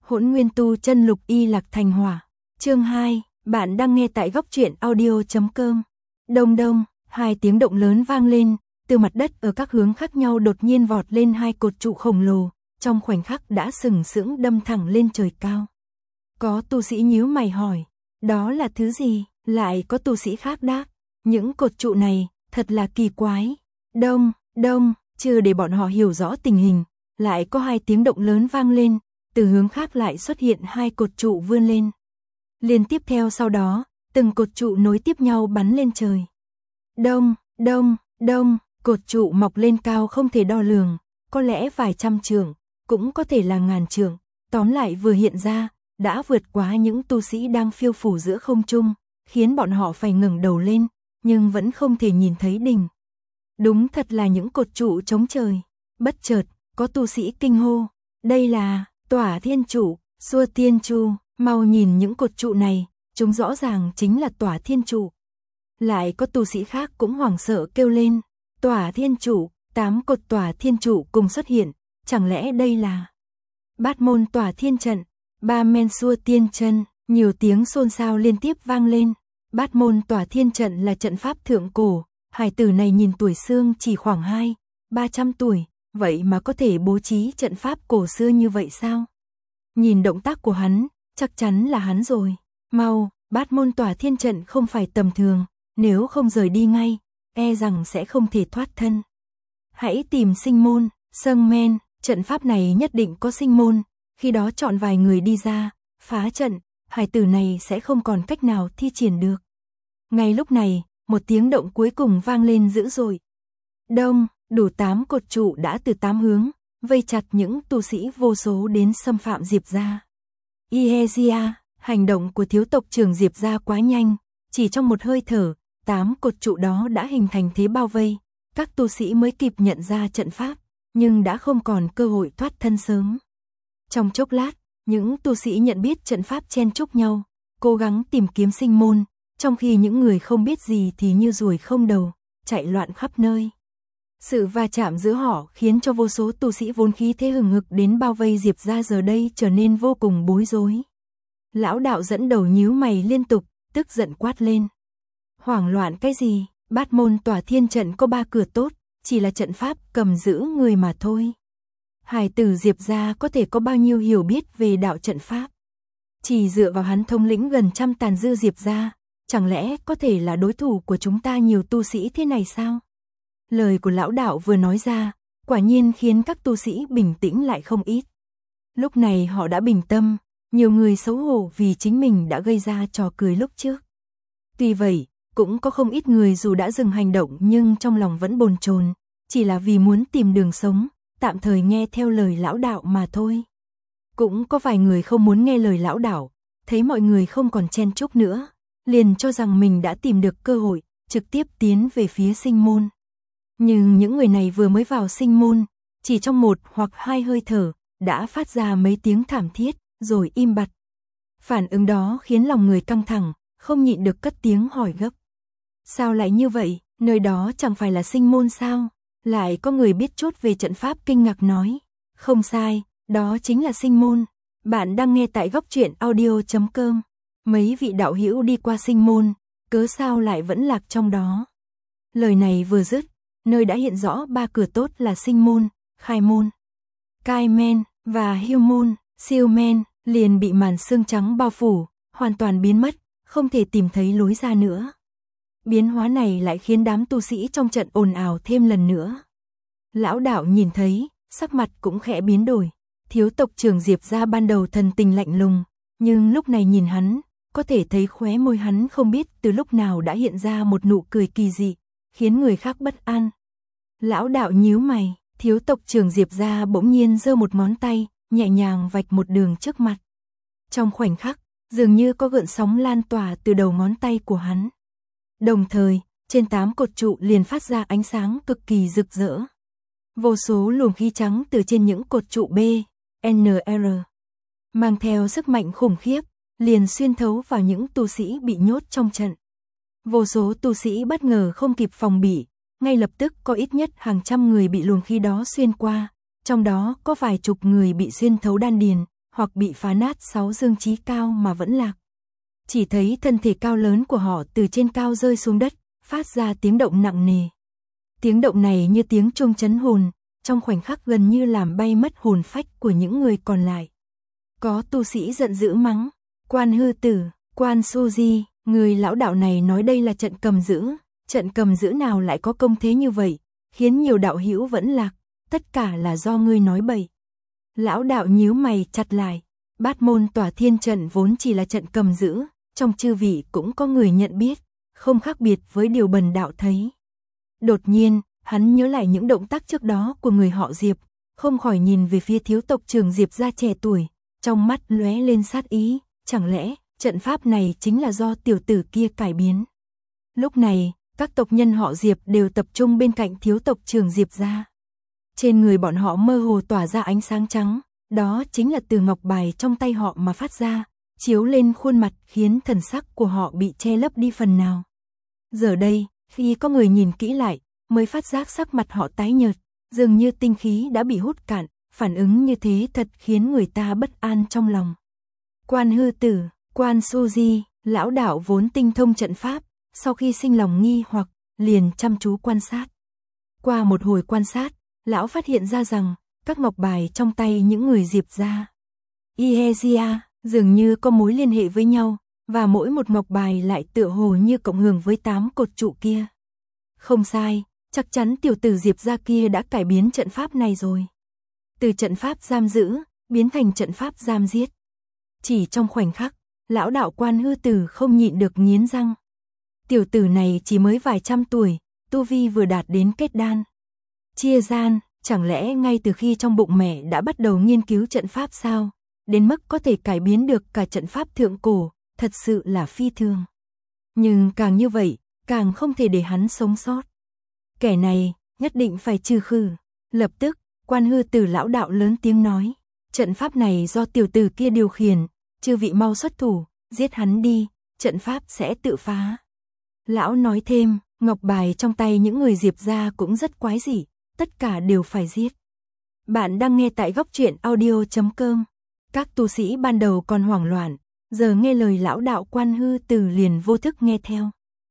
Hỗn Nguyên Tu Chân Lục Y Lạc Thành Hỏa. Chương 2, bạn đang nghe tại góc truyện audio.com. Đông đông, hai tiếng động lớn vang lên, từ mặt đất ở các hướng khác nhau đột nhiên vọt lên hai cột trụ khổng lồ, trong khoảnh khắc đã sừng sững đâm thẳng lên trời cao. Có tu sĩ nhíu mày hỏi, đó là thứ gì? Lại có tu sĩ khác đáp, những cột trụ này, thật là kỳ quái. Đông, đông, chưa để bọn họ hiểu rõ tình hình, lại có hai tiếng động lớn vang lên, từ hướng khác lại xuất hiện hai cột trụ vươn lên. Liên tiếp theo sau đó, từng cột trụ nối tiếp nhau bắn lên trời. Đông, đông, đông, cột trụ mọc lên cao không thể đo lường, có lẽ vài trăm trượng, cũng có thể là ngàn trượng, tóm lại vừa hiện ra, đã vượt quá những tu sĩ đang phiêu phù giữa không trung, khiến bọn họ phải ngẩng đầu lên, nhưng vẫn không thể nhìn thấy đỉnh. Đúng thật là những cột trụ chống trời. Bất chợt, có tu sĩ kinh hô, đây là Tỏa Thiên Trụ, Xua Thiên Chu, mau nhìn những cột trụ này, chúng rõ ràng chính là Tỏa Thiên Trụ. Lại có tu sĩ khác cũng hoảng sợ kêu lên, Tỏa Thiên Trụ, 8 cột Tỏa Thiên Trụ cùng xuất hiện, chẳng lẽ đây là Bát Môn Tỏa Thiên Trận, Ba Men Xua Tiên Chân, nhiều tiếng xôn xao liên tiếp vang lên. Bát Môn Tỏa Thiên Trận là trận pháp thượng cổ, hải tử này nhìn tuổi xương chỉ khoảng 200-300 tuổi, vậy mà có thể bố trí trận pháp cổ xưa như vậy sao? Nhìn động tác của hắn, chắc chắn là hắn rồi. Mau, Bát Môn Tỏa Thiên Trận không phải tầm thường, nếu không rời đi ngay, e rằng sẽ không thể thoát thân. Hãy tìm sinh môn, Sâng Men, trận pháp này nhất định có sinh môn, khi đó chọn vài người đi ra, phá trận, hải tử này sẽ không còn cách nào thi triển được. Ngay lúc này, một tiếng động cuối cùng vang lên dữ dội. Đông, đủ 8 cột trụ đã từ 8 hướng, vây chặt những tu sĩ vô số đến xâm phạm Diệp gia. Ihezia, hành động của thiếu tộc trưởng Diệp gia quá nhanh, chỉ trong một hơi thở, 8 cột trụ đó đã hình thành thế bao vây, các tu sĩ mới kịp nhận ra trận pháp, nhưng đã không còn cơ hội thoát thân sớm. Trong chốc lát, những tu sĩ nhận biết trận pháp chen chúc nhau, cố gắng tìm kiếm sinh môn, trong khi những người không biết gì thì như ruồi không đầu, chạy loạn khắp nơi. Sự va chạm giữa họ khiến cho vô số tu sĩ vốn khí thế hừng hực đến bao vây Diệp gia giờ đây trở nên vô cùng bối rối. Lão đạo dẫn đầu nhíu mày liên tục, tức giận quát lên. Hoảng loạn cái gì? Bát Môn Tỏa Thiên Trận có 3 cửa tốt, chỉ là trận pháp cầm giữ người mà thôi. Hải tử Diệp gia có thể có bao nhiêu hiểu biết về đạo trận pháp? Chỉ dựa vào hắn thống lĩnh gần trăm tàn dư Diệp gia, chẳng lẽ có thể là đối thủ của chúng ta nhiều tu sĩ thế này sao? Lời của lão đạo vừa nói ra, quả nhiên khiến các tu sĩ bình tĩnh lại không ít. Lúc này họ đã bình tâm, nhiều người xấu hổ vì chính mình đã gây ra trò cười lúc trước. Tuy vậy, cũng có không ít người dù đã dừng hành động nhưng trong lòng vẫn bồn chồn, chỉ là vì muốn tìm đường sống, tạm thời nghe theo lời lão đạo mà thôi. Cũng có vài người không muốn nghe lời lão đạo, thấy mọi người không còn chen chúc nữa, liền cho rằng mình đã tìm được cơ hội, trực tiếp tiến về phía sinh môn. Nhưng những người này vừa mới vào sinh môn, chỉ trong 1 hoặc 2 hơi thở, đã phát ra mấy tiếng thảm thiết, rồi im bặt. Phản ứng đó khiến lòng người căng thẳng, không nhịn được cất tiếng hỏi gấp. Sao lại như vậy, nơi đó chẳng phải là sinh môn sao? Lại có người biết chút về trận pháp kinh ngạc nói. Không sai, đó chính là sinh môn. Bạn đang nghe tại góc truyện audio.com. Mấy vị đạo hữu đi qua sinh môn, cớ sao lại vẫn lạc trong đó? Lời này vừa dứt, nơi đã hiện rõ 3 cửa tốt là sinh môn, khai môn, cai men và hưu môn, siêu men, liền bị màn sương trắng bao phủ, hoàn toàn biến mất, không thể tìm thấy lối ra nữa. Biến hóa này lại khiến đám tu sĩ trong trận ồn ào thêm lần nữa. Lão đạo nhìn thấy, sắc mặt cũng khẽ biến đổi. Thiếu tộc trưởng Diệp gia ban đầu thần tình lạnh lùng, nhưng lúc này nhìn hắn, có thể thấy khóe môi hắn không biết từ lúc nào đã hiện ra một nụ cười kỳ dị, khiến người khác bất an. Lão đạo nhíu mày, thiếu tộc trưởng Diệp gia bỗng nhiên giơ một ngón tay, nhẹ nhàng vạch một đường trước mặt. Trong khoảnh khắc, dường như có gợn sóng lan tỏa từ đầu ngón tay của hắn. Đồng thời, trên 8 cột trụ liền phát ra ánh sáng cực kỳ rực rỡ. Vô số luồng khí trắng từ trên những cột trụ B, NR, mang theo sức mạnh khủng khiếp, liền xuyên thấu vào những tu sĩ bị nhốt trong trận. Vô số tu sĩ bất ngờ không kịp phòng bị, ngay lập tức có ít nhất hàng trăm người bị luồng khí đó xuyên qua, trong đó có vài chục người bị xuyên thấu đan điền, hoặc bị phá nát 6 dương chí cao mà vẫn lạc. Chỉ thấy thân thể cao lớn của họ từ trên cao rơi xuống đất, phát ra tiếng động nặng nề. Tiếng động này như tiếng chuông chấn hồn, trong khoảnh khắc gần như làm bay mất hồn phách của những người còn lại. Có tu sĩ giận dữ mắng, Quan Hư Tử, Quan Suji, người lão đạo này nói đây là trận cầm giữ nào lại có công thế như vậy, khiến nhiều đạo hữu vẫn lạc, tất cả là do ngươi nói bậy. Lão đạo nhíu mày chặt lại, Bát Môn Tỏa Thiên trận vốn chỉ là trận cầm giữ, trong chư vị cũng có người nhận biết, không khác biệt với điều bần đạo thấy. Đột nhiên, hắn nhớ lại những động tác trước đó của người họ Diệp, không khỏi nhìn về phía thiếu tộc trưởng Diệp gia trẻ tuổi, trong mắt lóe lên sát ý, chẳng lẽ trận pháp này chính là do tiểu tử kia cải biến. Lúc này, các tộc nhân họ Diệp đều tập trung bên cạnh thiếu tộc trưởng Diệp gia. Trên người bọn họ mơ hồ tỏa ra ánh sáng trắng, đó chính là từ ngọc bài trong tay họ mà phát ra, chiếu lên khuôn mặt khiến thần sắc của họ bị che lấp đi phần nào. Giờ đây, khi có người nhìn kỹ lại, mới phát giác sắc mặt họ tái nhợt, dường như tinh khí đã bị hút cạn, phản ứng như thế thật khiến người ta bất an trong lòng. Quan Hư Tử, Quan Suji, lão đạo vốn tinh thông trận pháp, sau khi sinh lòng nghi hoặc, liền chăm chú quan sát. Qua một hồi quan sát, lão phát hiện ra rằng, các ngọc bài trong tay những người Diệp gia, Ihezia, dường như có mối liên hệ với nhau, và mỗi một ngọc bài lại tựa hồ như cộng hưởng với 8 cột trụ kia. Không sai, chắc chắn tiểu tử Diệp gia kia đã cải biến trận pháp này rồi. Từ trận pháp giam giữ, biến thành trận pháp giam giết. Chỉ trong khoảnh khắc, lão đạo Quan Hư Tử không nhịn được nghiến răng. Tiểu tử này chỉ mới vài trăm tuổi, tu vi vừa đạt đến kết đan. Chia gian, chẳng lẽ ngay từ khi trong bụng mẹ đã bắt đầu nghiên cứu trận pháp sao? Đến mức có thể cải biến được cả trận pháp thượng cổ, thật sự là phi thường. Nhưng càng như vậy, càng không thể để hắn sống sót. Kẻ này, nhất định phải trừ khử. Lập tức, Quan Hư Tử lão đạo lớn tiếng nói, trận pháp này do tiểu tử kia điều khiển, chư vị mau xuất thủ, giết hắn đi, trận pháp sẽ tự phá. Lão nói thêm, ngọc bài trong tay những người Diệp gia cũng rất quái dị, tất cả đều phải giết. Bạn đang nghe tại góc truyện audio.com. Các tu sĩ ban đầu còn hoảng loạn, giờ nghe lời lão đạo Quan Hư Tử liền vô thức nghe theo.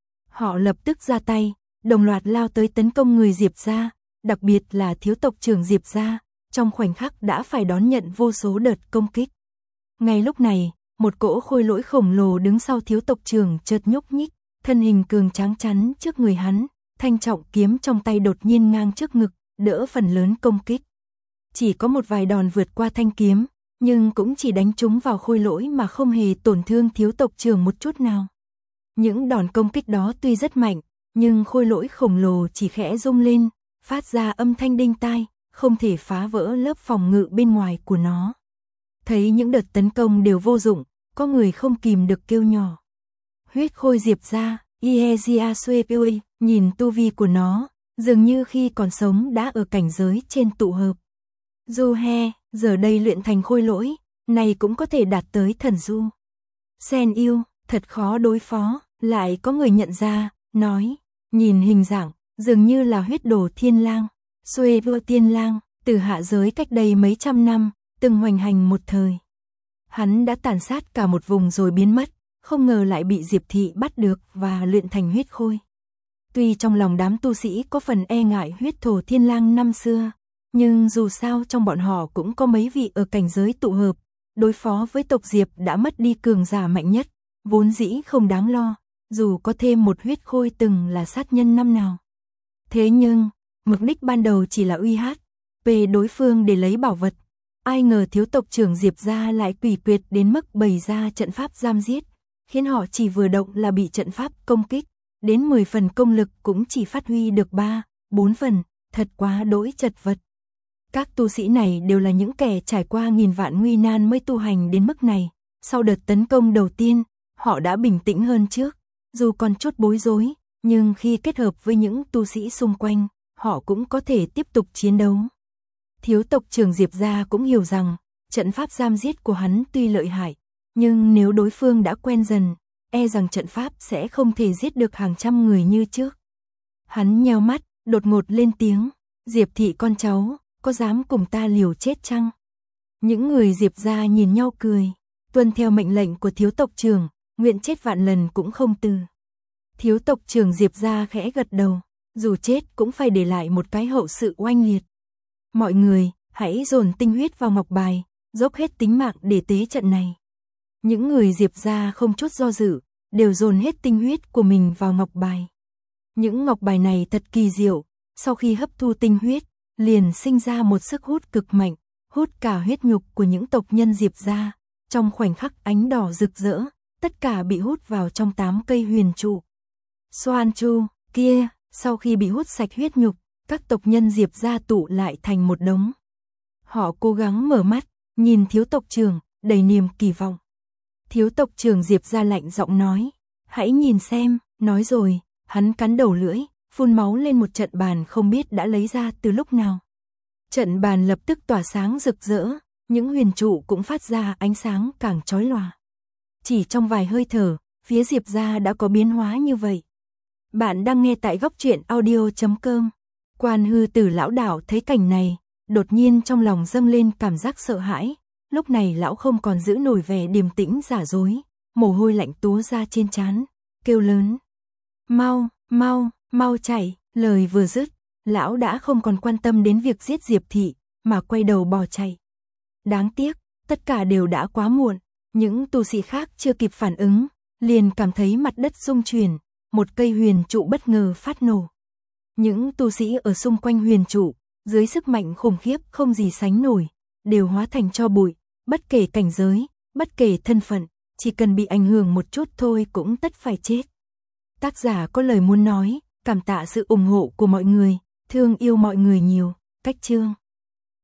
Họ lập tức ra tay, đồng loạt lao tới tấn công người Diệp gia, đặc biệt là thiếu tộc trưởng Diệp gia, trong khoảnh khắc đã phải đón nhận vô số đợt công kích. Ngay lúc này, một cỗ khôi lỗi khổng lồ đứng sau thiếu tộc trưởng chợt nhúc nhích, thân hình cường tráng chắn trước người hắn, thanh trọng kiếm trong tay đột nhiên ngang trước ngực, đỡ phần lớn công kích. Chỉ có một vài đòn vượt qua thanh kiếm, nhưng cũng chỉ đánh trúng vào khôi lỗi mà không hề tổn thương thiếu tộc trưởng một chút nào. Những đòn công kích đó tuy rất mạnh, nhưng khôi lỗi khổng lồ chỉ khẽ rung lên, phát ra âm thanh đinh tai, không thể phá vỡ lớp phòng ngự bên ngoài của nó. Thấy những đợt tấn công đều vô dụng, có người không kìm được kêu nhỏ. Huyết khôi Diệp gia, Ihezia Suepui, nhìn tu vi của nó, dường như khi còn sống đã ở cảnh giới trên tụ hợp. Du He, giờ đây luyện thành khôi lỗi, này cũng có thể đạt tới thần du. Sen yêu, thật khó đối phó, lại có người nhận ra, nói, nhìn hình dạng, dường như là huyết đồ thiên lang. Suepui tiên lang, từ hạ giới cách đây mấy trăm năm, từng hoành hành một thời. Hắn đã tàn sát cả một vùng rồi biến mất, không ngờ lại bị Diệp thị bắt được và luyện thành huyết khôi. Tuy trong lòng đám tu sĩ có phần e ngại huyết thổ thiên lang năm xưa, nhưng dù sao trong bọn họ cũng có mấy vị ở cảnh giới tụ hợp, đối phó với tộc Diệp đã mất đi cường giả mạnh nhất, vốn dĩ không đáng lo, dù có thêm một huyết khôi từng là sát nhân năm nào. Thế nhưng, mục đích ban đầu chỉ là uy hát về đối phương để lấy bảo vật. Ai ngờ thiếu tộc trưởng Diệp gia lại quỷ quyệt đến mức bày ra trận pháp giam giết, khiến họ chỉ vừa động là bị trận pháp công kích, đến 10 phần công lực cũng chỉ phát huy được 3, 4 phần, thật quá đỗi chật vật. Các tu sĩ này đều là những kẻ trải qua nghìn vạn nguy nan mới tu hành đến mức này, sau đợt tấn công đầu tiên, họ đã bình tĩnh hơn trước, dù còn chút bối rối, nhưng khi kết hợp với những tu sĩ xung quanh, họ cũng có thể tiếp tục chiến đấu. Thiếu tộc trưởng Diệp gia cũng hiểu rằng, trận pháp giam giết của hắn tuy lợi hại, nhưng nếu đối phương đã quen dần, e rằng trận pháp sẽ không thể giết được hàng trăm người như trước. Hắn nheo mắt, đột ngột lên tiếng, Diệp thị con cháu, có dám cùng ta liều chết chăng? Những người Diệp gia nhìn nhau cười, tuân theo mệnh lệnh của thiếu tộc trưởng, nguyện chết vạn lần cũng không từ. Thiếu tộc trưởng Diệp gia khẽ gật đầu, dù chết cũng phải để lại một cái hậu sự oanh liệt. Mọi người, hãy dồn tinh huyết vào ngọc bài, dốc hết tính mạng để tế trận này. Những người Diệp gia không chút do dự, đều dồn hết tinh huyết của mình vào ngọc bài. Những ngọc bài này thật kỳ diệu, sau khi hấp thu tinh huyết, liền sinh ra một sức hút cực mạnh, hút cả huyết nhục của những tộc nhân Diệp gia. Trong khoảnh khắc ánh đỏ rực rỡ, tất cả bị hút vào trong 8 cây huyền trụ. Xoan Chu, kia, sau khi bị hút sạch huyết nhục, các tộc nhân Diệp gia tụ lại thành một đống. Họ cố gắng mở mắt, nhìn thiếu tộc trưởng, đầy niềm kỳ vọng. Thiếu tộc trưởng Diệp gia lạnh giọng nói, hãy nhìn xem, nói rồi, hắn cắn đầu lưỡi, phun máu lên một trận bàn không biết đã lấy ra từ lúc nào. Trận bàn lập tức tỏa sáng rực rỡ, những huyền trụ cũng phát ra ánh sáng càng chói lòa. Chỉ trong vài hơi thở, phía Diệp gia đã có biến hóa như vậy. Bạn đang nghe tại góc truyện audio.com. Quan Hư Tử lão đảo thấy cảnh này, đột nhiên trong lòng dâng lên cảm giác sợ hãi. Lúc này lão không còn giữ nổi vẻ điềm tĩnh giả dối, mồ hôi lạnh túa ra trên trán, kêu lớn. Mau, mau, mau chạy, lời vừa dứt, lão đã không còn quan tâm đến việc giết Diệp thị, mà quay đầu bỏ chạy. Đáng tiếc, tất cả đều đã quá muộn, những tu sĩ khác chưa kịp phản ứng, liền cảm thấy mặt đất rung chuyển, một cây huyền trụ bất ngờ phát nổ. Những tu sĩ ở xung quanh huyền trụ, dưới sức mạnh khủng khiếp không gì sánh nổi, đều hóa thành tro bụi, bất kể cảnh giới, bất kể thân phận, chỉ cần bị ảnh hưởng một chút thôi cũng tất phải chết. Tác giả có lời muốn nói, cảm tạ sự ủng hộ của mọi người, thương yêu mọi người nhiều, cách chương.